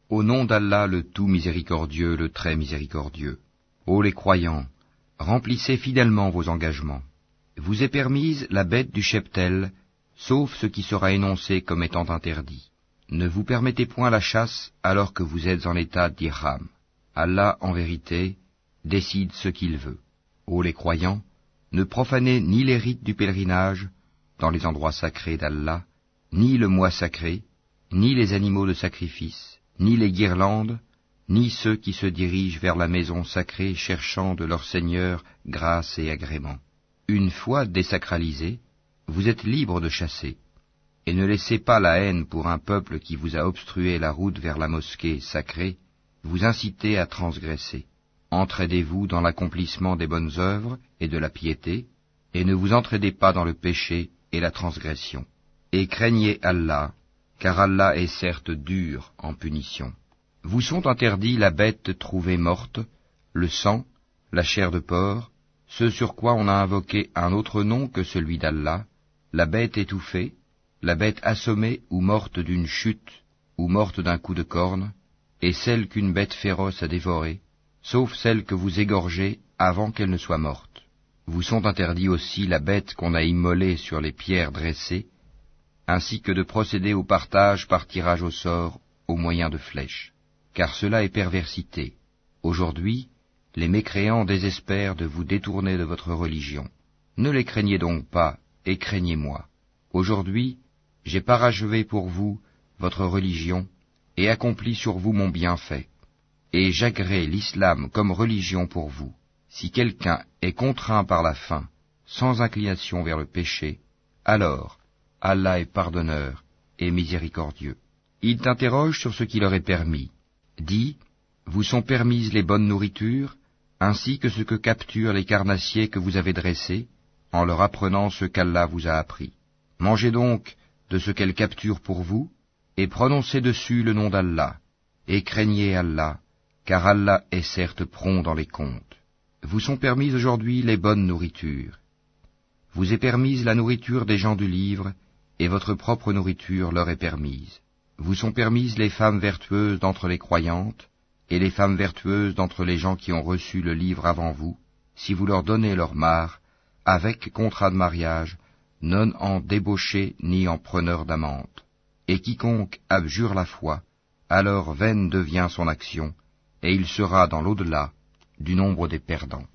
Au nom d'Allah le tout miséricordieux, le très miséricordieux. Ô les croyants, remplissez fidèlement vos engagements. Vous est permise la bête du cheptel, sauf ce qui sera énoncé comme étant interdit. Ne vous permettez point la chasse alors que vous êtes en état d'ihram. Allah, en vérité, décide ce qu'il veut. Ô les croyants, ne profanez ni les rites du pèlerinage dans les endroits sacrés d'Allah, ni le mois sacré, ni les animaux de sacrifice, ni les guirlandes, ni ceux qui se dirigent vers la maison sacrée cherchant de leur Seigneur grâce et agrément. Une fois désacralisés, vous êtes libres de chasser, et ne laissez pas la haine pour un peuple qui vous a obstrué la route vers la mosquée sacrée, vous inciter à transgresser. Entraidez-vous dans l'accomplissement des bonnes œuvres et de la piété, et ne vous entraidez pas dans le péché et la transgression. Et craignez Allah, car Allah est certes dur en punition. Vous sont interdits la bête trouvée morte, le sang, la chair de porc, ce sur quoi on a invoqué un autre nom que celui d'Allah, la bête étouffée, la bête assommée ou morte d'une chute, ou morte d'un coup de corne, et celle qu'une bête féroce a dévorée, sauf celle que vous égorgez avant qu'elle ne soit morte. Vous sont interdits aussi la bête qu'on a immolée sur les pierres dressées, ainsi que de procéder au partage par tirage au sort au moyen de flèches, car cela est perversité. Aujourd'hui, les mécréants désespèrent de vous détourner de votre religion. Ne les craignez donc pas, et craignez-moi. Aujourd'hui, j'ai parachevé pour vous votre religion, et accompli sur vous mon bienfait, et j'agrée l'islam comme religion pour vous. Si quelqu'un est contraint par la faim, sans inclination vers le péché, alors Allah est pardonneur et miséricordieux. Ils t'interrogent sur ce qui leur est permis. Dis, vous sont permises les bonnes nourritures, ainsi que ce que capturent les carnassiers que vous avez dressés, en leur apprenant ce qu'Allah vous a appris. Mangez donc de ce qu'elles capturent pour vous, et prononcez dessus le nom d'Allah, et craignez Allah, car Allah est certes prompt dans les comptes. Vous sont permises aujourd'hui les bonnes nourritures. Vous est permise la nourriture des gens du livre, et votre propre nourriture leur est permise. Vous sont permises les femmes vertueuses d'entre les croyantes, et les femmes vertueuses d'entre les gens qui ont reçu le livre avant vous, si vous leur donnez leur part, avec contrat de mariage, non en débauché ni en preneur d'amante. Et quiconque abjure la foi, alors vaine devient son action, et il sera dans l'au-delà du nombre des perdants.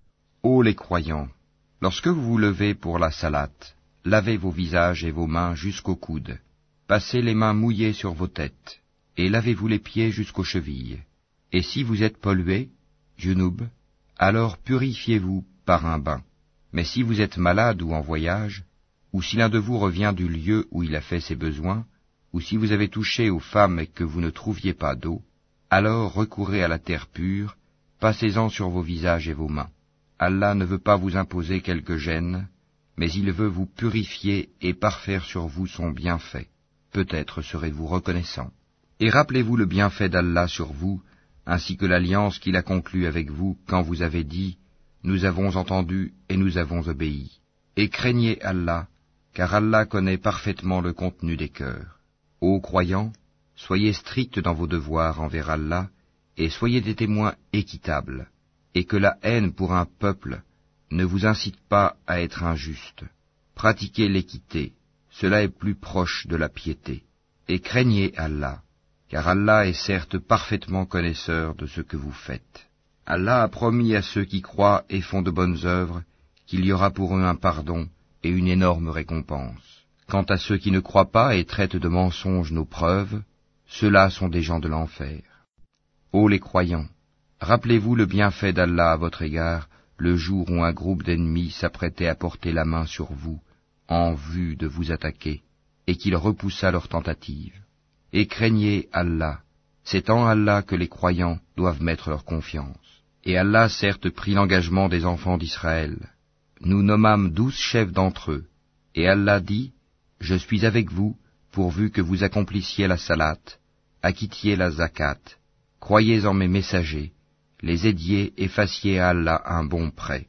Ô les croyants, lorsque vous vous levez pour la salate, lavez vos visages et vos mains jusqu'aux coudes, passez les mains mouillées sur vos têtes, et lavez-vous les pieds jusqu'aux chevilles. Et si vous êtes pollués, junub, alors purifiez-vous par un bain. Mais si vous êtes malade ou en voyage, ou si l'un de vous revient du lieu où il a fait ses besoins, ou si vous avez touché aux femmes et que vous ne trouviez pas d'eau, alors recourez à la terre pure, passez-en sur vos visages et vos mains. Allah ne veut pas vous imposer quelque gêne, mais il veut vous purifier et parfaire sur vous son bienfait. Peut-être serez-vous reconnaissant. Et rappelez-vous le bienfait d'Allah sur vous, ainsi que l'alliance qu'il a conclue avec vous quand vous avez dit « Nous avons entendu et nous avons obéi ». Et craignez Allah, car Allah connaît parfaitement le contenu des cœurs. Ô croyants, soyez stricts dans vos devoirs envers Allah, et soyez des témoins équitables, et que la haine pour un peuple ne vous incite pas à être injuste. Pratiquez l'équité, cela est plus proche de la piété. Et craignez Allah, car Allah est certes parfaitement connaisseur de ce que vous faites. Allah a promis à ceux qui croient et font de bonnes œuvres qu'il y aura pour eux un pardon et une énorme récompense. Quant à ceux qui ne croient pas et traitent de mensonges nos preuves, ceux-là sont des gens de l'enfer. Ô les croyants, rappelez-vous le bienfait d'Allah à votre égard, le jour où un groupe d'ennemis s'apprêtait à porter la main sur vous, en vue de vous attaquer, et qu'il repoussa leur tentative. Et craignez Allah, c'est en Allah que les croyants doivent mettre leur confiance. Et Allah certes prit l'engagement des enfants d'Israël. Nous nommâmes 12 chefs d'entre eux, et Allah dit, « Je suis avec vous, pourvu que vous accomplissiez la salate, acquittiez la zakat, croyez en mes messagers, les aidiez et fassiez à Allah un bon prêt.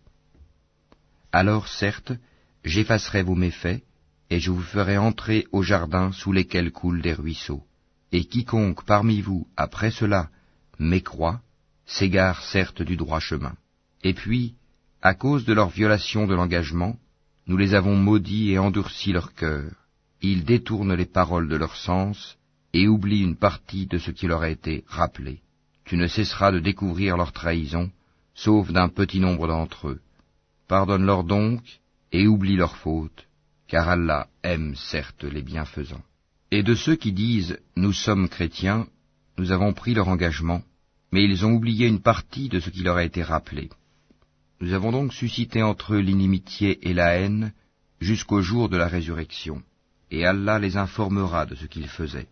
Alors certes, j'effacerai vos méfaits, et je vous ferai entrer au jardin sous lesquels coulent des ruisseaux. Et quiconque parmi vous, après cela, mécroit, s'égare certes du droit chemin. Et puis, à cause de leur violation de l'engagement, nous les avons maudits et endurci leur cœur. Ils détournent les paroles de leur sens et oublient une partie de ce qui leur a été rappelé. Tu ne cesseras de découvrir leur trahison, sauf d'un petit nombre d'entre eux. Pardonne-leur donc et oublie leurs fautes, car Allah aime certes les bienfaisants. Et de ceux qui disent « Nous sommes chrétiens », nous avons pris leur engagement, mais ils ont oublié une partie de ce qui leur a été rappelé. Nous avons donc suscité entre eux l'inimitié et la haine jusqu'au jour de la résurrection, et Allah les informera de ce qu'ils faisaient.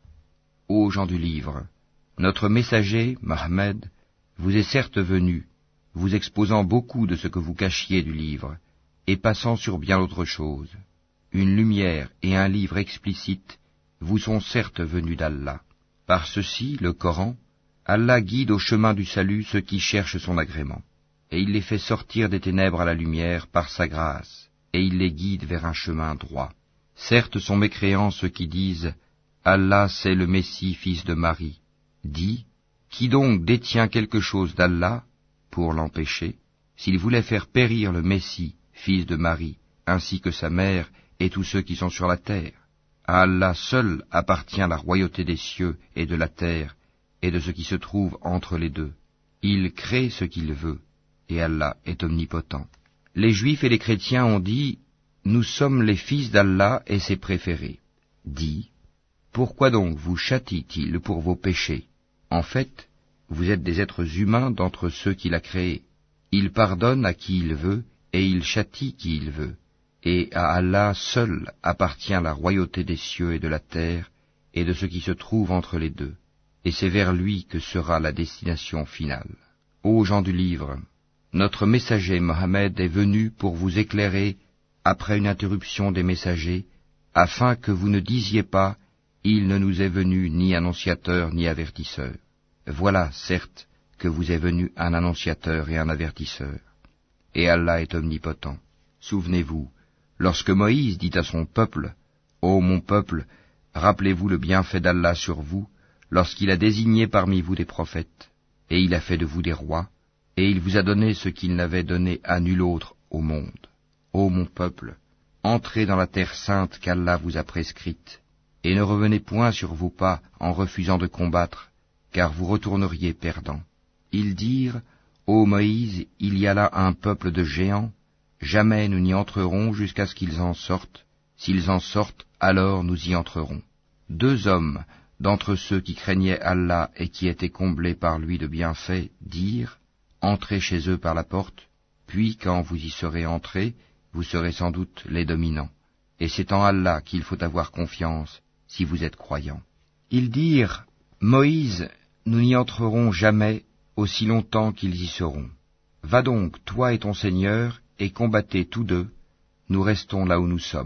Ô gens du livre, notre messager, Mohammed, vous est certes venu, vous exposant beaucoup de ce que vous cachiez du livre, et passant sur bien d'autres choses. Une lumière et un livre explicite vous sont certes venus d'Allah. Par ceci, le Coran, Allah guide au chemin du salut ceux qui cherchent son agrément, et il les fait sortir des ténèbres à la lumière par sa grâce, et il les guide vers un chemin droit. Certes sont mécréants ceux qui disent « Allah c'est le Messie, fils de Marie ». Dis, qui donc détient quelque chose d'Allah pour l'empêcher, s'il voulait faire périr le Messie, fils de Marie, ainsi que sa mère et tous ceux qui sont sur la terre? À Allah seul appartient la royauté des cieux et de la terre, et de ce qui se trouve entre les deux. Il crée ce qu'il veut, et Allah est omnipotent. Les Juifs et les chrétiens ont dit, nous sommes les fils d'Allah et ses préférés. Dis, pourquoi donc vous châtie-t-il pour vos péchés? En fait, vous êtes des êtres humains d'entre ceux qu'il a créés. Il pardonne à qui il veut, et il châtie qui il veut. Et à Allah seul appartient la royauté des cieux et de la terre, et de ce qui se trouve entre les deux. Et c'est vers lui que sera la destination finale. Ô gens du livre, notre messager Mohammed est venu pour vous éclairer après une interruption des messagers, afin que vous ne disiez pas « Il ne nous est venu ni annonciateur ni avertisseur ». Voilà, certes, que vous est venu un annonciateur et un avertisseur. Et Allah est omnipotent. Souvenez-vous, lorsque Moïse dit à son peuple, « Ô mon peuple, rappelez-vous le bienfait d'Allah sur vous, lorsqu'il a désigné parmi vous des prophètes, et il a fait de vous des rois, et il vous a donné ce qu'il n'avait donné à nul autre au monde. Ô mon peuple, entrez dans la terre sainte qu'Allah vous a prescrite, et ne revenez point sur vos pas en refusant de combattre, car vous retourneriez perdants. » Ils dirent, « Ô Moïse, il y a là un peuple de géants, jamais nous n'y entrerons jusqu'à ce qu'ils en sortent. S'ils en sortent, alors nous y entrerons. » 2 hommes, d'entre ceux qui craignaient Allah et qui étaient comblés par lui de bienfaits, dirent, « Entrez chez eux par la porte, puis quand vous y serez entrés, vous serez sans doute les dominants. Et c'est en Allah qu'il faut avoir confiance, si vous êtes croyants. » Ils dirent, « Moïse, nous n'y entrerons jamais, aussi longtemps qu'ils y seront. Va donc, toi et ton Seigneur, et combattez tous deux, nous restons là où nous sommes. »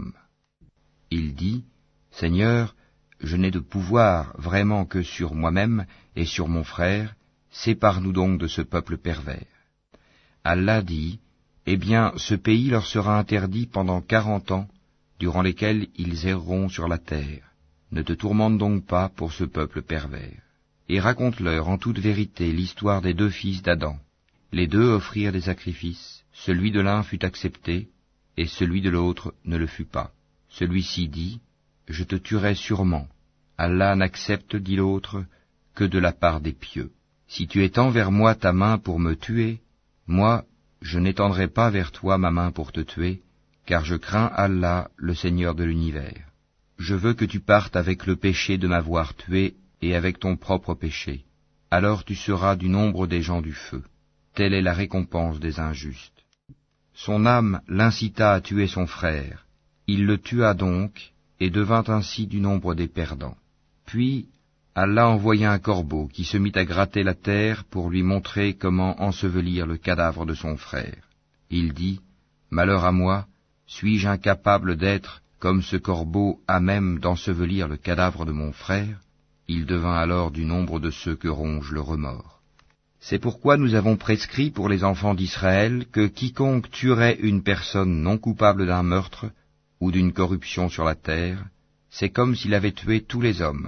Il dit, « Seigneur, je n'ai de pouvoir vraiment que sur moi-même et sur mon frère, sépare-nous donc de ce peuple pervers. » Allah dit, « Eh bien, ce pays leur sera interdit pendant 40 ans, durant lesquels ils erreront sur la terre. Ne te tourmente donc pas pour ce peuple pervers. Et raconte-leur en toute vérité l'histoire des 2 fils d'Adam. Les 2 offrirent des sacrifices, celui de l'un fut accepté, et celui de l'autre ne le fut pas. Celui-ci dit, « Je te tuerai sûrement. Allah n'accepte, dit l'autre, que de la part des pieux. Si tu étends vers moi ta main pour me tuer, moi, je n'étendrai pas vers toi ma main pour te tuer, car je crains Allah, le Seigneur de l'univers. Je veux que tu partes avec le péché de m'avoir tué et avec ton propre péché. Alors tu seras du nombre des gens du feu. Telle est la récompense des injustes. » Son âme l'incita à tuer son frère. Il le tua donc, et devint ainsi du nombre des perdants. Puis, Allah envoya un corbeau qui se mit à gratter la terre pour lui montrer comment ensevelir le cadavre de son frère. Il dit, « Malheur à moi, suis-je incapable d'être, comme ce corbeau, à même d'ensevelir le cadavre de mon frère ?» Il devint alors du nombre de ceux que ronge le remords. C'est pourquoi nous avons prescrit pour les enfants d'Israël que quiconque tuerait une personne non coupable d'un meurtre ou d'une corruption sur la terre, c'est comme s'il avait tué tous les hommes.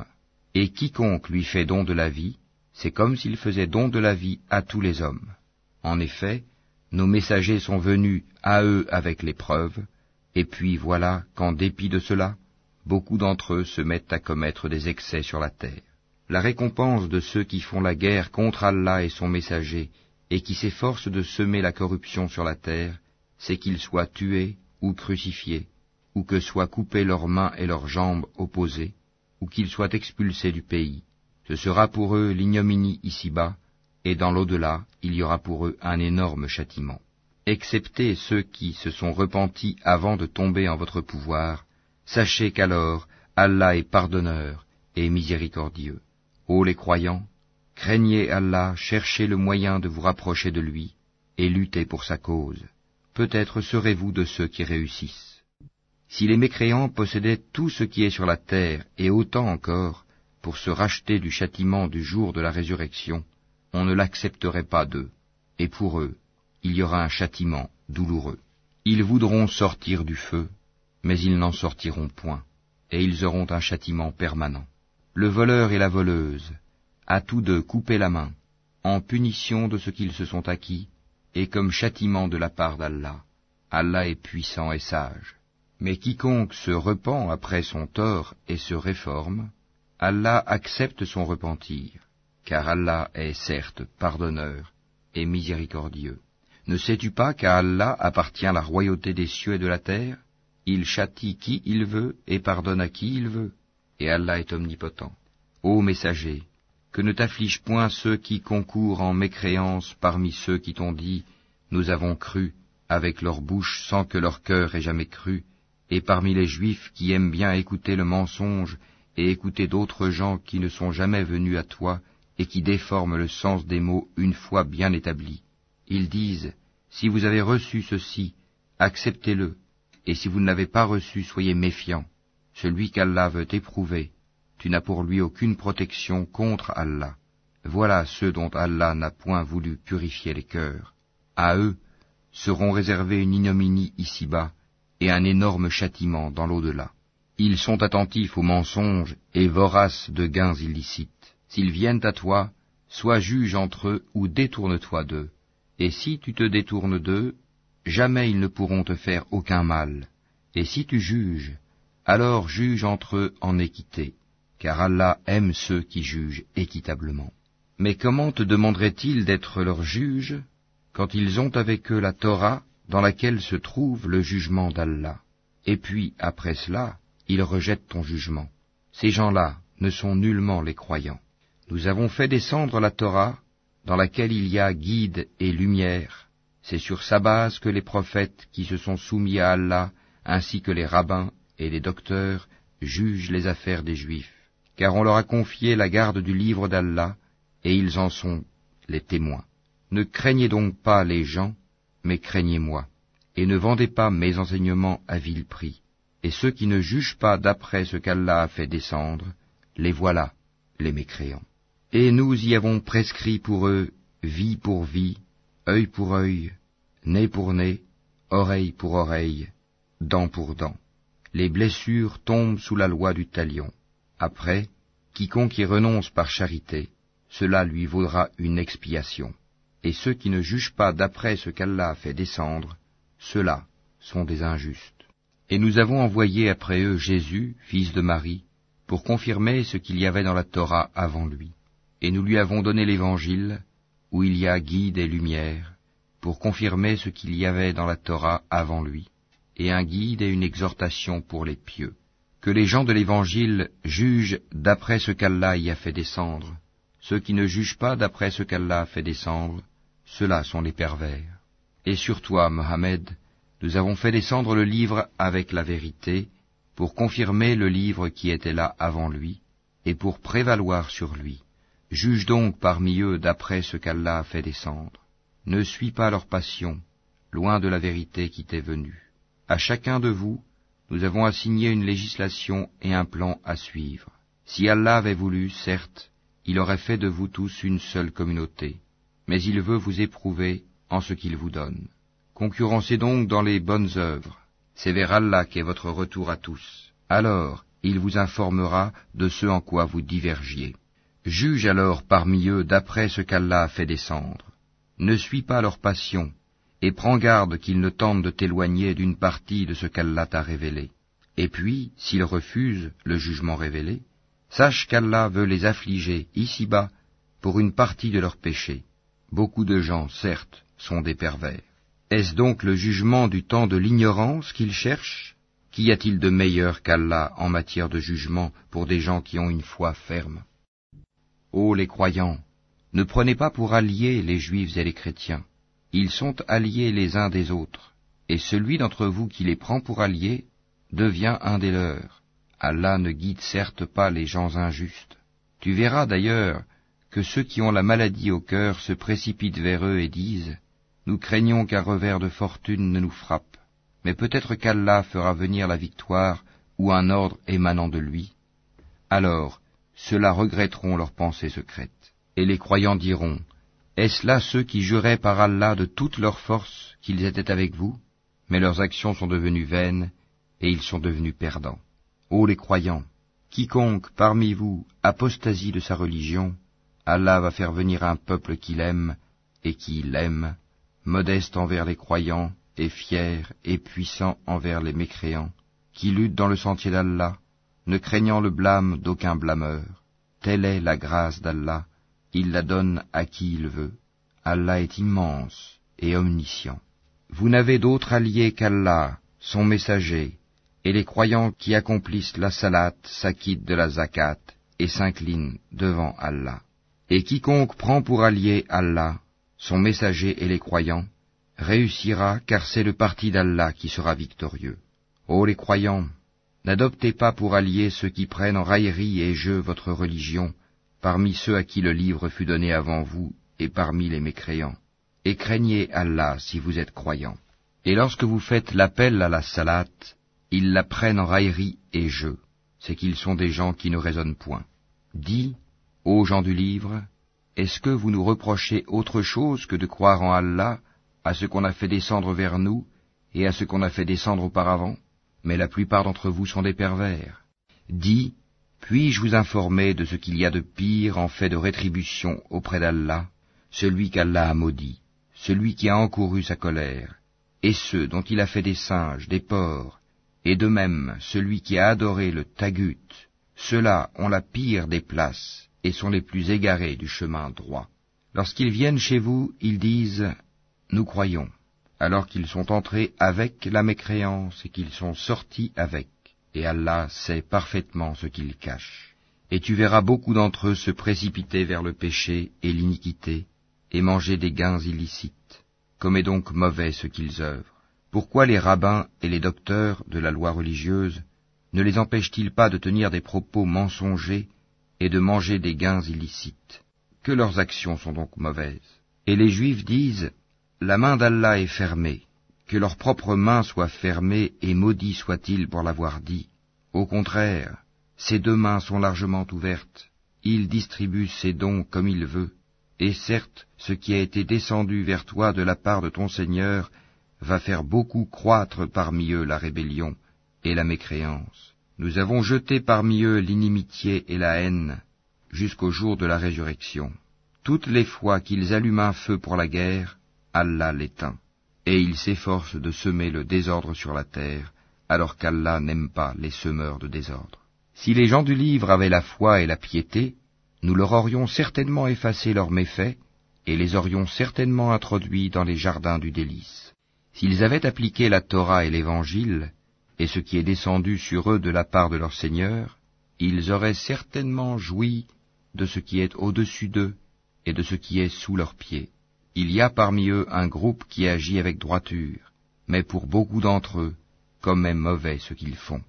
Et quiconque lui fait don de la vie, c'est comme s'il faisait don de la vie à tous les hommes. En effet, nos messagers sont venus à eux avec l'épreuve, et puis voilà qu'en dépit de cela, beaucoup d'entre eux se mettent à commettre des excès sur la terre. La récompense de ceux qui font la guerre contre Allah et son messager, et qui s'efforcent de semer la corruption sur la terre, c'est qu'ils soient tués ou crucifiés, ou que soient coupées leurs mains et leurs jambes opposées, ou qu'ils soient expulsés du pays. Ce sera pour eux l'ignominie ici-bas, et dans l'au-delà, il y aura pour eux un énorme châtiment. Excepté ceux qui se sont repentis avant de tomber en votre pouvoir, sachez qu'alors Allah est pardonneur et miséricordieux. Ô les croyants, craignez Allah, cherchez le moyen de vous rapprocher de lui, et luttez pour sa cause. Peut-être serez-vous de ceux qui réussissent. Si les mécréants possédaient tout ce qui est sur la terre, et autant encore, pour se racheter du châtiment du jour de la résurrection, on ne l'accepterait pas d'eux, et pour eux, il y aura un châtiment douloureux. Ils voudront sortir du feu, mais ils n'en sortiront point, et ils auront un châtiment permanent. Le voleur et la voleuse, à tous deux couper la main, en punition de ce qu'ils se sont acquis, et comme châtiment de la part d'Allah. Allah est puissant et sage. Mais quiconque se repent après son tort et se réforme, Allah accepte son repentir, car Allah est certes pardonneur et miséricordieux. Ne sais-tu pas qu'à Allah appartient la royauté des cieux et de la terre? Il châtie qui il veut et pardonne à qui il veut, et Allah est omnipotent. Ô messager, que ne t'afflige point ceux qui concourent en mécréance parmi ceux qui t'ont dit « Nous avons cru » avec leur bouche sans que leur cœur ait jamais cru, et parmi les Juifs qui aiment bien écouter le mensonge et écouter d'autres gens qui ne sont jamais venus à toi et qui déforment le sens des mots une fois bien établis. Ils disent « Si vous avez reçu ceci, acceptez-le, et si vous ne l'avez pas reçu, soyez méfiants. Celui qu'Allah veut éprouver, tu n'as pour lui aucune protection contre Allah. Voilà ceux dont Allah n'a point voulu purifier les cœurs. À eux seront réservés une ignominie ici-bas et un énorme châtiment dans l'au-delà. Ils sont attentifs aux mensonges et voraces de gains illicites. S'ils viennent à toi, sois juge entre eux ou détourne-toi d'eux. Et si tu te détournes d'eux, jamais ils ne pourront te faire aucun mal. Et si tu juges, alors juge entre eux en équité, car Allah aime ceux qui jugent équitablement. Mais comment te demanderait-il d'être leur juge quand ils ont avec eux la Torah dans laquelle se trouve le jugement d'Allah? Et puis, après cela, ils rejettent ton jugement. Ces gens-là ne sont nullement les croyants. Nous avons fait descendre la Torah dans laquelle il y a guide et lumière. C'est sur sa base que les prophètes qui se sont soumis à Allah, ainsi que les rabbins et les docteurs, jugent les affaires des Juifs. Car on leur a confié la garde du livre d'Allah, et ils en sont les témoins. Ne craignez donc pas les gens, mais craignez-moi, et ne vendez pas mes enseignements à vil prix. Et ceux qui ne jugent pas d'après ce qu'Allah a fait descendre, les voilà, les mécréants. Et nous y avons prescrit pour eux vie pour vie, œil pour œil, nez pour nez, oreille pour oreille, dent pour dent. Les blessures tombent sous la loi du talion. Après, quiconque y renonce par charité, cela lui vaudra une expiation. Et ceux qui ne jugent pas d'après ce qu'Allah a fait descendre, ceux-là sont des injustes. Et nous avons envoyé après eux Jésus, fils de Marie, pour confirmer ce qu'il y avait dans la Torah avant lui. Et nous lui avons donné l'Évangile, où il y a guide et lumière, pour confirmer ce qu'il y avait dans la Torah avant lui, et un guide et une exhortation pour les pieux. Que les gens de l'Évangile jugent d'après ce qu'Allah y a fait descendre. Ceux qui ne jugent pas d'après ce qu'Allah a fait descendre, ceux-là sont les pervers. Et sur toi, Mohammed, nous avons fait descendre le livre avec la vérité, pour confirmer le livre qui était là avant lui, et pour prévaloir sur lui. Juge donc parmi eux d'après ce qu'Allah a fait descendre. Ne suis pas leur passion, loin de la vérité qui t'est venue. À chacun de vous, nous avons assigné une législation et un plan à suivre. Si Allah avait voulu, certes, il aurait fait de vous tous une seule communauté, mais il veut vous éprouver en ce qu'il vous donne. Concurrencez donc dans les bonnes œuvres, c'est vers Allah qu'est votre retour à tous. Alors, il vous informera de ce en quoi vous divergiez. Juge alors parmi eux d'après ce qu'Allah a fait descendre. Ne suis pas leur passion, et prends garde qu'ils ne tentent de t'éloigner d'une partie de ce qu'Allah t'a révélé. Et puis, s'ils refusent le jugement révélé, sache qu'Allah veut les affliger ici-bas pour une partie de leurs péchés. Beaucoup de gens, certes, sont des pervers. Est-ce donc le jugement du temps de l'ignorance qu'ils cherchent? Qu'y a-t-il de meilleur qu'Allah en matière de jugement pour des gens qui ont une foi ferme? Ô les croyants, ne prenez pas pour alliés les juifs et les chrétiens. Ils sont alliés les uns des autres, et celui d'entre vous qui les prend pour alliés devient un des leurs. Allah ne guide certes pas les gens injustes. Tu verras d'ailleurs que ceux qui ont la maladie au cœur se précipitent vers eux et disent « Nous craignons qu'un revers de fortune ne nous frappe, mais peut-être qu'Allah fera venir la victoire ou un ordre émanant de lui. » Alors, ceux-là regretteront leurs pensées secrètes. Et les croyants diront « Est-ce là ceux qui juraient par Allah de toute leur force qu'ils étaient avec vous? Mais leurs actions sont devenues vaines, et ils sont devenus perdants. Ô les croyants, quiconque parmi vous apostasie de sa religion, Allah va faire venir un peuple qu'il aime et qui l'aime, modeste envers les croyants et fier et puissant envers les mécréants, qui lutte dans le sentier d'Allah, ne craignant le blâme d'aucun blâmeur. Telle est la grâce d'Allah, il la donne à qui il veut. Allah est immense et omniscient. Vous n'avez d'autre allié qu'Allah, son messager, et les croyants qui accomplissent la salat s'acquittent de la zakat et s'inclinent devant Allah. Et quiconque prend pour allié Allah, son messager et les croyants, réussira, car c'est le parti d'Allah qui sera victorieux. Ô les croyants, n'adoptez pas pour alliés ceux qui prennent en raillerie et jeu votre religion, parmi ceux à qui le livre fut donné avant vous et parmi les mécréants. Et craignez Allah si vous êtes croyants. Et lorsque vous faites l'appel à la salat, ils la prennent en raillerie et jeu, c'est qu'ils sont des gens qui ne raisonnent point. Dis, ô gens du livre, est-ce que vous nous reprochez autre chose que de croire en Allah, à ce qu'on a fait descendre vers nous, et à ce qu'on a fait descendre auparavant? Mais la plupart d'entre vous sont des pervers. Dis, puis-je vous informer de ce qu'il y a de pire en fait de rétribution auprès d'Allah, celui qu'Allah a maudit, celui qui a encouru sa colère, et ceux dont il a fait des singes, des porcs, et de même celui qui a adoré le tagut, ceux-là ont la pire des places, et sont les plus égarés du chemin droit. Lorsqu'ils viennent chez vous, ils disent « Nous croyons », alors qu'ils sont entrés avec la mécréance et qu'ils sont sortis avec, et Allah sait parfaitement ce qu'ils cachent. Et tu verras beaucoup d'entre eux se précipiter vers le péché et l'iniquité, et manger des gains illicites. Comme est donc mauvais ce qu'ils œuvrent. Pourquoi les rabbins et les docteurs de la loi religieuse ne les empêchent-ils pas de tenir des propos mensongers et de manger des gains illicites? Que leurs actions sont donc mauvaises. Et les Juifs disent, la main d'Allah est fermée, que leur propre main soit fermée et maudit soit-il pour l'avoir dit. Au contraire, ses deux mains sont largement ouvertes, il distribue ses dons comme il veut, et certes, ce qui a été descendu vers toi de la part de ton Seigneur va faire beaucoup croître parmi eux la rébellion et la mécréance. Nous avons jeté parmi eux l'inimitié et la haine, jusqu'au jour de la résurrection. Toutes les fois qu'ils allument un feu pour la guerre, Allah l'éteint, et ils s'efforcent de semer le désordre sur la terre, alors qu'Allah n'aime pas les semeurs de désordre. Si les gens du livre avaient la foi et la piété, nous leur aurions certainement effacé leurs méfaits, et les aurions certainement introduits dans les jardins du délice. S'ils avaient appliqué la Torah et l'Évangile, et ce qui est descendu sur eux de la part de leur Seigneur, ils auraient certainement joui de ce qui est au-dessus d'eux et de ce qui est sous leurs pieds. Il y a parmi eux un groupe qui agit avec droiture, mais pour beaucoup d'entre eux, comme est mauvais ce qu'ils font.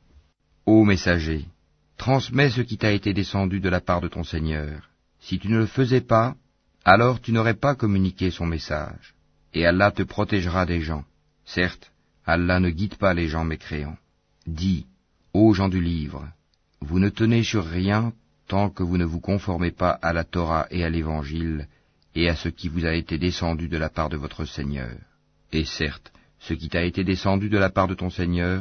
Ô messager, transmets ce qui t'a été descendu de la part de ton Seigneur. Si tu ne le faisais pas, alors tu n'aurais pas communiqué son message, et Allah te protégera des gens. Certes, Allah ne guide pas les gens mécréants. Dis, ô gens du livre, vous ne tenez sur rien tant que vous ne vous conformez pas à la Torah et à l'Évangile, et à ce qui vous a été descendu de la part de votre Seigneur. Et certes, ce qui t'a été descendu de la part de ton Seigneur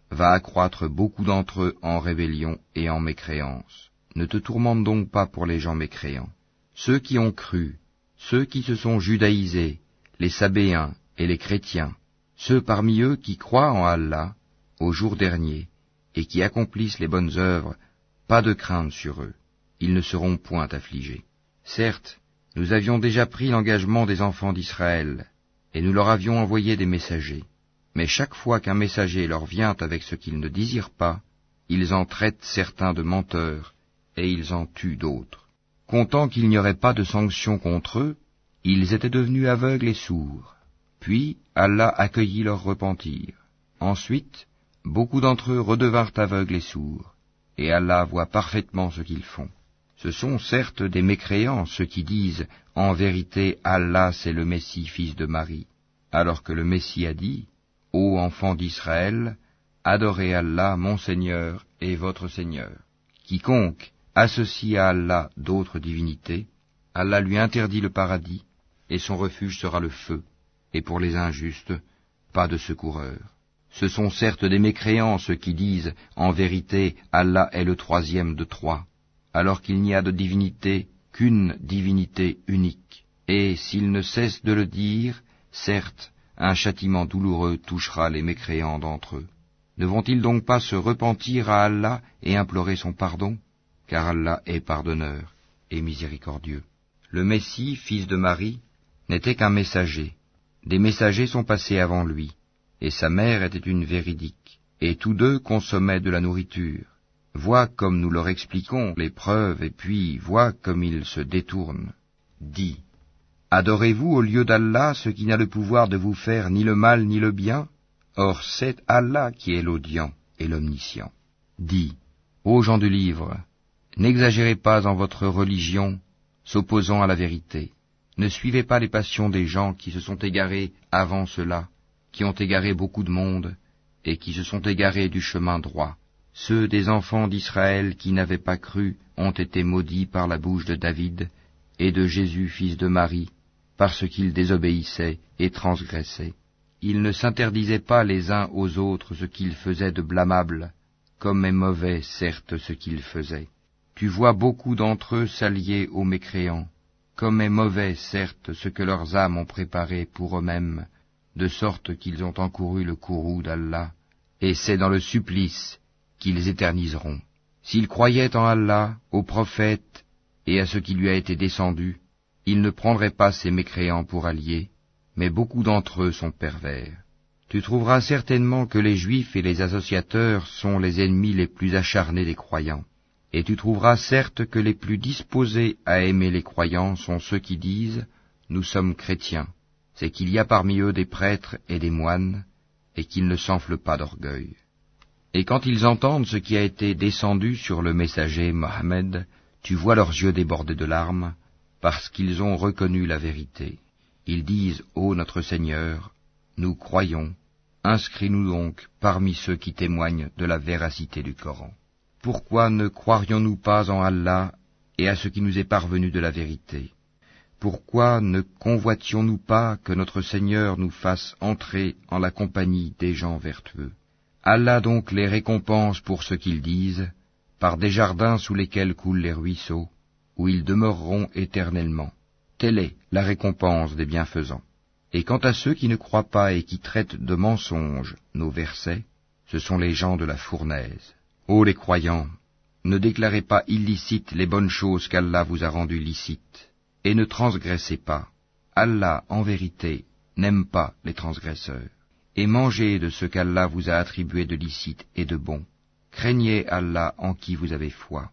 va accroître beaucoup d'entre eux en rébellion et en mécréance. Ne te tourmente donc pas pour les gens mécréants. Ceux qui ont cru, ceux qui se sont judaïsés, les Sabéens et les chrétiens, ceux parmi eux qui croient en Allah, au jour dernier, et qui accomplissent les bonnes œuvres, pas de crainte sur eux, ils ne seront point affligés. Certes, nous avions déjà pris l'engagement des enfants d'Israël, et nous leur avions envoyé des messagers. Mais chaque fois qu'un messager leur vient avec ce qu'ils ne désirent pas, ils en traitent certains de menteurs, et ils en tuent d'autres. Comptant qu'il n'y aurait pas de sanction contre eux, ils étaient devenus aveugles et sourds. Puis Allah accueillit leur repentir. Ensuite, beaucoup d'entre eux redevinrent aveugles et sourds, et Allah voit parfaitement ce qu'ils font. Ce sont certes des mécréants ceux qui disent « En vérité, Allah c'est le Messie, fils de Marie », alors que le Messie a dit « Ô enfants d'Israël, adorez Allah, mon Seigneur et votre Seigneur. Quiconque associe à Allah d'autres divinités, Allah lui interdit le paradis, et son refuge sera le feu, et pour les injustes, pas de secoureur. Ce sont certes des mécréants ceux qui disent « En vérité, Allah est le troisième de trois », alors qu'il n'y a de divinité qu'une divinité unique. Et s'ils ne cessent de le dire, certes, un châtiment douloureux touchera les mécréants d'entre eux. Ne vont-ils donc pas se repentir à Allah et implorer son pardon? Car Allah est pardonneur et miséricordieux. Le Messie, fils de Marie, n'était qu'un messager. Des messagers sont passés avant lui, et sa mère était une véridique, et tous deux consommaient de la nourriture. Vois comme nous leur expliquons les preuves, et puis vois comme ils se détournent. Dis, adorez-vous au lieu d'Allah ce qui n'a le pouvoir de vous faire ni le mal ni le bien? Or c'est Allah qui est l'audient et l'omniscient. Dis, ô gens du livre, n'exagérez pas en votre religion, s'opposant à la vérité. Ne suivez pas les passions des gens qui se sont égarés avant cela, qui ont égaré beaucoup de monde, et qui se sont égarés du chemin droit. Ceux des enfants d'Israël qui n'avaient pas cru ont été maudits par la bouche de David et de Jésus fils de Marie, parce qu'ils désobéissaient et transgressaient. Ils ne s'interdisaient pas les uns aux autres ce qu'ils faisaient de blâmable, comme est mauvais certes ce qu'ils faisaient. Tu vois beaucoup d'entre eux s'allier aux mécréants, comme est mauvais certes ce que leurs âmes ont préparé pour eux-mêmes, de sorte qu'ils ont encouru le courroux d'Allah, et c'est dans le supplice qu'ils éterniseront. S'ils croyaient en Allah, au prophète et à ce qui lui a été descendu, ils ne prendraient pas ces mécréants pour alliés, mais beaucoup d'entre eux sont pervers. Tu trouveras certainement que les Juifs et les associateurs sont les ennemis les plus acharnés des croyants, et tu trouveras certes que les plus disposés à aimer les croyants sont ceux qui disent « Nous sommes chrétiens », c'est qu'il y a parmi eux des prêtres et des moines, et qu'ils ne s'enflent pas d'orgueil. Et quand ils entendent ce qui a été descendu sur le messager Mohammed, tu vois leurs yeux déborder de larmes, parce qu'ils ont reconnu la vérité. Ils disent, ô notre Seigneur, nous croyons, inscris-nous donc parmi ceux qui témoignent de la véracité du Coran. Pourquoi ne croirions-nous pas en Allah et à ce qui nous est parvenu de la vérité? Pourquoi ne convoitions-nous pas que notre Seigneur nous fasse entrer en la compagnie des gens vertueux? Allah donc les récompense pour ce qu'ils disent, par des jardins sous lesquels coulent les ruisseaux, où ils demeureront éternellement. Telle est la récompense des bienfaisants. Et quant à ceux qui ne croient pas et qui traitent de mensonges nos versets, ce sont les gens de la fournaise. Ô les croyants, ne déclarez pas illicites les bonnes choses qu'Allah vous a rendues licites, et ne transgressez pas. Allah, en vérité, n'aime pas les transgresseurs. Et mangez de ce qu'Allah vous a attribué de licite et de bon. Craignez Allah en qui vous avez foi.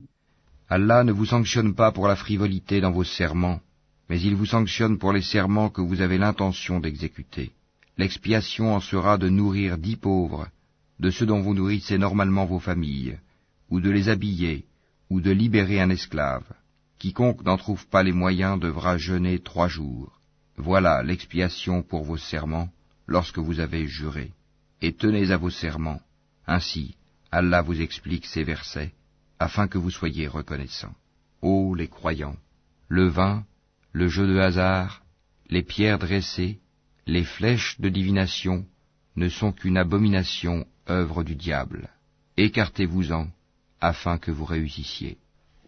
Allah ne vous sanctionne pas pour la frivolité dans vos serments, mais il vous sanctionne pour les serments que vous avez l'intention d'exécuter. L'expiation en sera de nourrir 10 pauvres, de ceux dont vous nourrissez normalement vos familles, ou de les habiller, ou de libérer un esclave. Quiconque n'en trouve pas les moyens devra jeûner 3 jours. Voilà l'expiation pour vos serments, lorsque vous avez juré. Et tenez à vos serments. Ainsi, Allah vous explique ces versets, afin que vous soyez reconnaissants. Ô les croyants, le vin, le jeu de hasard, les pierres dressées, les flèches de divination ne sont qu'une abomination œuvre du diable. Écartez-vous-en, afin que vous réussissiez.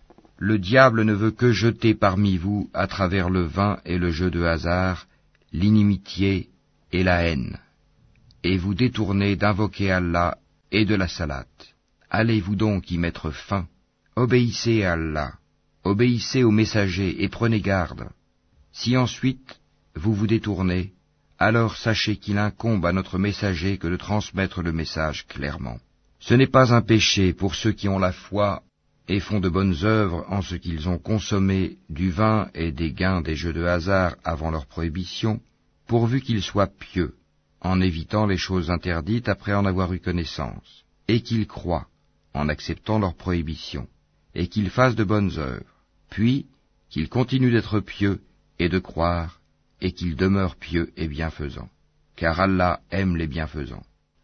Le diable ne veut que jeter parmi vous, à travers le vin et le jeu de hasard, l'inimitié et la haine, et vous détourner d'invoquer Allah et de la salate. Allez-vous donc y mettre fin? Obéissez à Allah, obéissez aux messagers et prenez garde. Si ensuite vous vous détournez, alors sachez qu'il incombe à notre messager que de transmettre le message clairement. Ce n'est pas un péché pour ceux qui ont la foi et font de bonnes œuvres en ce qu'ils ont consommé du vin et des gains des jeux de hasard avant leur prohibition, pourvu qu'ils soient pieux, en évitant les choses interdites après en avoir eu connaissance, et qu'ils croient, en acceptant leur prohibition, et qu'ils fassent de bonnes œuvres, puis qu'ils continuent d'être pieux et de croire, et qu'ils demeurent pieux et bienfaisants, car Allah aime les bienfaisants.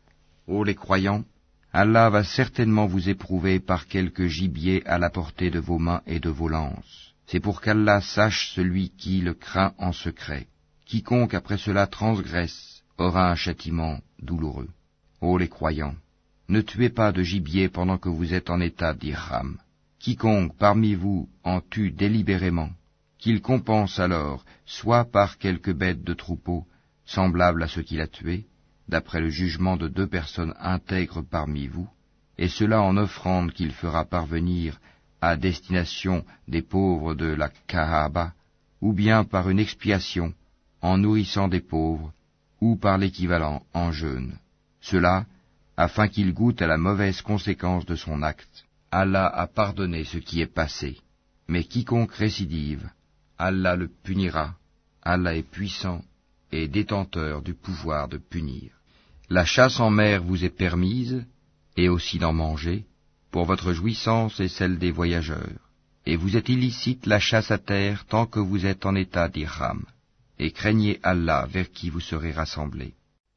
Ô les croyants, Allah va certainement vous éprouver par quelque gibier à la portée de vos mains et de vos lances. C'est pour qu'Allah sache celui qui le craint en secret. Quiconque après cela transgresse aura un châtiment douloureux. Ô les croyants, ne tuez pas de gibier pendant que vous êtes en état d'ihram. Quiconque parmi vous en tue délibérément, qu'il compense alors soit par quelque bête de troupeau, semblable à ce qu'il a tué, d'après le jugement de 2 personnes intègres parmi vous, et cela en offrande qu'il fera parvenir à destination des pauvres de la Kaaba, ou bien par une expiation, en nourrissant des pauvres, ou par l'équivalent en jeûne. Cela, afin qu'il goûte à la mauvaise conséquence de son acte. Allah a pardonné ce qui est passé, mais quiconque récidive, Allah le punira. Allah est puissant et détenteur du pouvoir de punir. La chasse en mer vous est permise, et aussi d'en manger, pour votre jouissance et celle des voyageurs. Et vous êtes illicite la chasse à terre tant que vous êtes en état d'ihram, et craignez Allah vers qui vous serez rassemblés.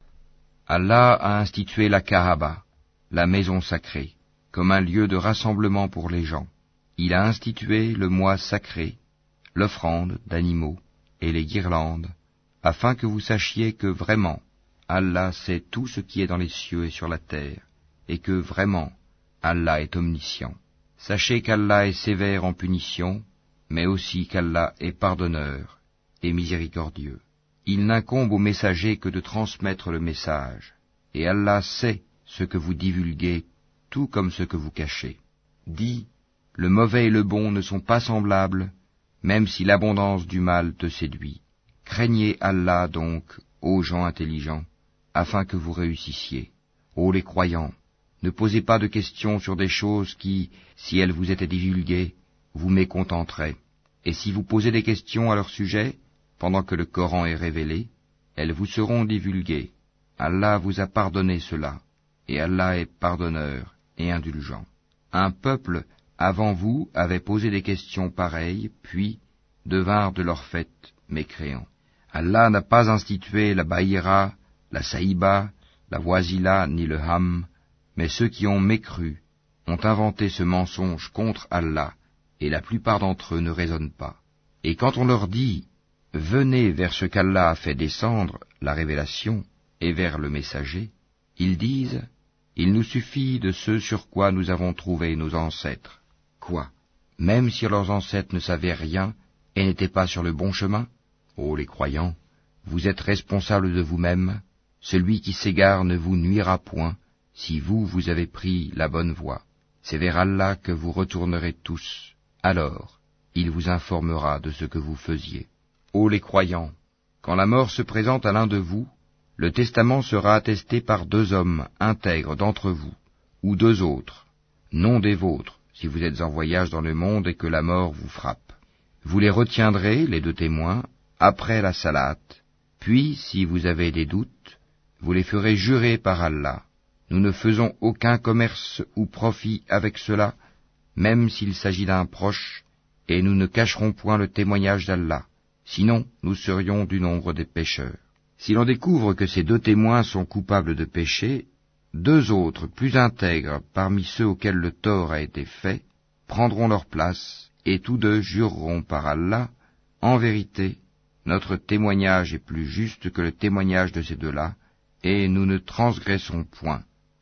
Allah a institué la Kaaba, la maison sacrée, comme un lieu de rassemblement pour les gens. Il a institué le mois sacré, l'offrande d'animaux et les guirlandes, afin que vous sachiez que vraiment, Allah sait tout ce qui est dans les cieux et sur la terre, et que vraiment, Allah est omniscient. Sachez qu'Allah est sévère en punition, mais aussi qu'Allah est pardonneur et miséricordieux. Il n'incombe au messager que de transmettre le message, et Allah sait ce que vous divulguez, tout comme ce que vous cachez. Dis, le mauvais et le bon ne sont pas semblables, même si l'abondance du mal te séduit. Craignez Allah donc, ô gens intelligents, afin que vous réussissiez. Ô les croyants, ne posez pas de questions sur des choses qui, si elles vous étaient divulguées, vous mécontenteraient. Et si vous posez des questions à leur sujet, pendant que le Coran est révélé, elles vous seront divulguées. Allah vous a pardonné cela, et Allah est pardonneur et indulgent. Un peuple avant vous avait posé des questions pareilles, puis devinrent de leur fait mécréants. Allah n'a pas institué la Baïra, la Saïba, la Wasila ni le Ham, mais ceux qui ont mécru ont inventé ce mensonge contre Allah, et la plupart d'entre eux ne raisonnent pas. Et quand on leur dit « Venez vers ce qu'Allah a fait descendre, la révélation, et vers le messager », ils disent « Il nous suffit de ce sur quoi nous avons trouvé nos ancêtres. » Quoi? Même si leurs ancêtres ne savaient rien et n'étaient pas sur le bon chemin? Ô les croyants, vous êtes responsables de vous-même, celui qui s'égare ne vous nuira point, si vous avez pris la bonne voie. C'est vers Allah que vous retournerez tous. Alors, il vous informera de ce que vous faisiez. Ô les croyants, quand la mort se présente à l'un de vous, le testament sera attesté par 2 hommes intègres d'entre vous, ou 2 autres, non des vôtres, si vous êtes en voyage dans le monde et que la mort vous frappe. Vous les retiendrez, les 2 témoins, après la salate, puis, si vous avez des doutes, vous les ferez jurer par Allah. Nous ne faisons aucun commerce ou profit avec cela, même s'il s'agit d'un proche, et nous ne cacherons point le témoignage d'Allah, sinon nous serions du nombre des pécheurs. Si l'on découvre que ces 2 témoins sont coupables de péché, 2 autres plus intègres parmi ceux auxquels le tort a été fait, prendront leur place, et tous 2 jureront par Allah, en vérité, notre témoignage est plus juste que le témoignage de ces 2-là, et nous ne transgressons point,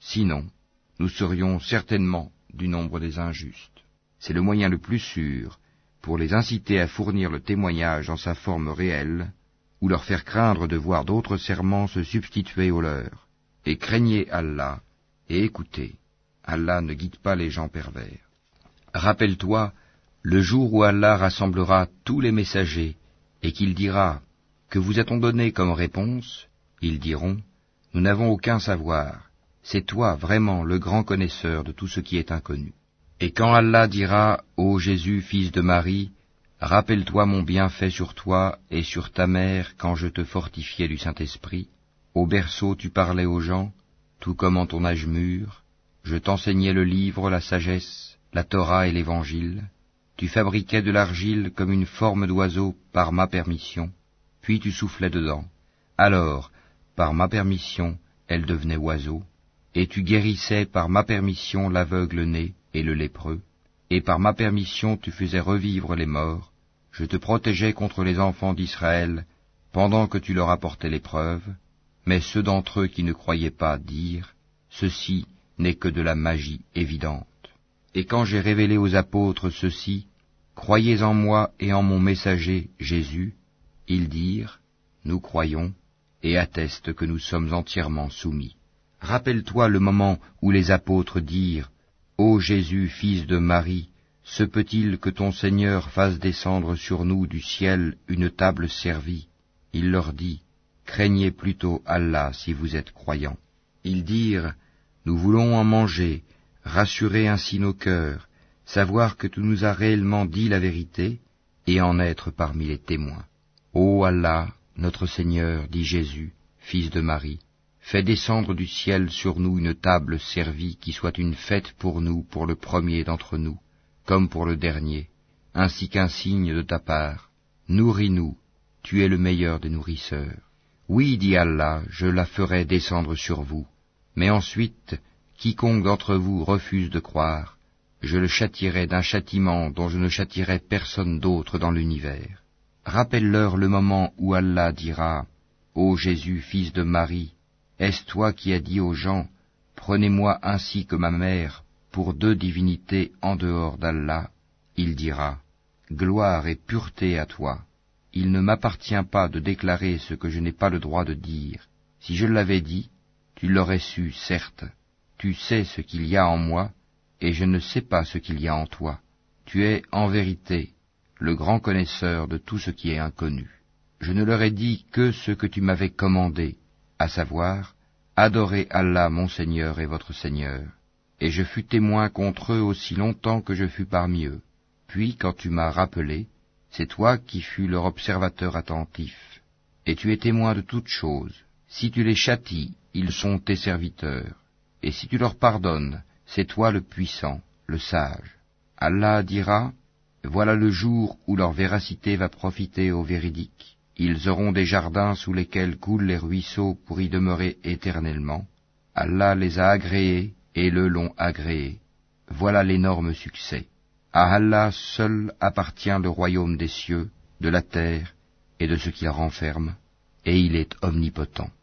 sinon, nous serions certainement du nombre des injustes. C'est le moyen le plus sûr pour les inciter à fournir le témoignage en sa forme réelle, ou leur faire craindre de voir d'autres serments se substituer aux leurs. Et craignez Allah, et écoutez, Allah ne guide pas les gens pervers. Rappelle-toi, le jour où Allah rassemblera tous les messagers, et qu'il dira, « Que vous a-t-on donné comme réponse ?» Ils diront, « Nous n'avons aucun savoir, c'est toi vraiment le grand connaisseur de tout ce qui est inconnu. » Et quand Allah dira, « Ô Jésus, fils de Marie, rappelle-toi mon bienfait sur toi et sur ta mère quand je te fortifiais du Saint-Esprit. Au berceau tu parlais aux gens, tout comme en ton âge mûr. Je t'enseignais le livre, la sagesse, la Torah et l'Évangile. Tu fabriquais de l'argile comme une forme d'oiseau par ma permission, puis tu soufflais dedans. Alors, par ma permission, elle devenait oiseau, et tu guérissais par ma permission l'aveugle-né et le lépreux. Et par ma permission tu faisais revivre les morts, je te protégeais contre les enfants d'Israël, pendant que tu leur apportais l'épreuve, mais ceux d'entre eux qui ne croyaient pas dirent, ceci n'est que de la magie évidente. Et quand j'ai révélé aux apôtres ceci, croyez en moi et en mon messager Jésus, ils dirent, nous croyons, et attestent que nous sommes entièrement soumis. Rappelle-toi le moment où les apôtres dirent, Ô Jésus, fils de Marie, se peut-il que ton Seigneur fasse descendre sur nous du ciel une table servie? Il leur dit, craignez plutôt Allah si vous êtes croyants. Ils dirent, nous voulons en manger, rassurer ainsi nos cœurs, savoir que tu nous as réellement dit la vérité, et en être parmi les témoins. Ô Allah, notre Seigneur, dit Jésus, fils de Marie, fais descendre du ciel sur nous une table servie qui soit une fête pour nous, pour le premier d'entre nous, comme pour le dernier, ainsi qu'un signe de ta part. Nourris-nous, tu es le meilleur des nourrisseurs. Oui, dit Allah, je la ferai descendre sur vous. Mais ensuite, quiconque d'entre vous refuse de croire, je le châtierai d'un châtiment dont je ne châtierai personne d'autre dans l'univers. Rappelle-leur le moment où Allah dira, Ô Jésus, fils de Marie, est-ce toi qui as dit aux gens, prenez-moi ainsi que ma mère pour deux divinités en dehors d'Allah? Il dira, gloire et pureté à toi. Il ne m'appartient pas de déclarer ce que je n'ai pas le droit de dire. Si je l'avais dit, tu l'aurais su, certes. Tu sais ce qu'il y a en moi, et je ne sais pas ce qu'il y a en toi. Tu es, en vérité, le grand connaisseur de tout ce qui est inconnu. Je ne leur ai dit que ce que tu m'avais commandé, à savoir, adorez Allah mon Seigneur et votre Seigneur. Et je fus témoin contre eux aussi longtemps que je fus parmi eux. Puis, quand tu m'as rappelé, c'est toi qui fus leur observateur attentif. Et tu es témoin de toutes choses. Si tu les châties, ils sont tes serviteurs. Et si tu leur pardonnes, c'est toi le puissant, le sage. Allah dira, voilà le jour où leur véracité va profiter aux véridiques. Ils auront des jardins sous lesquels coulent les ruisseaux pour y demeurer éternellement. Allah les a agréés et le l'ont agréé. Voilà l'énorme succès. À Allah seul appartient le royaume des cieux, de la terre et de ce qu'il renferme, et il est omnipotent.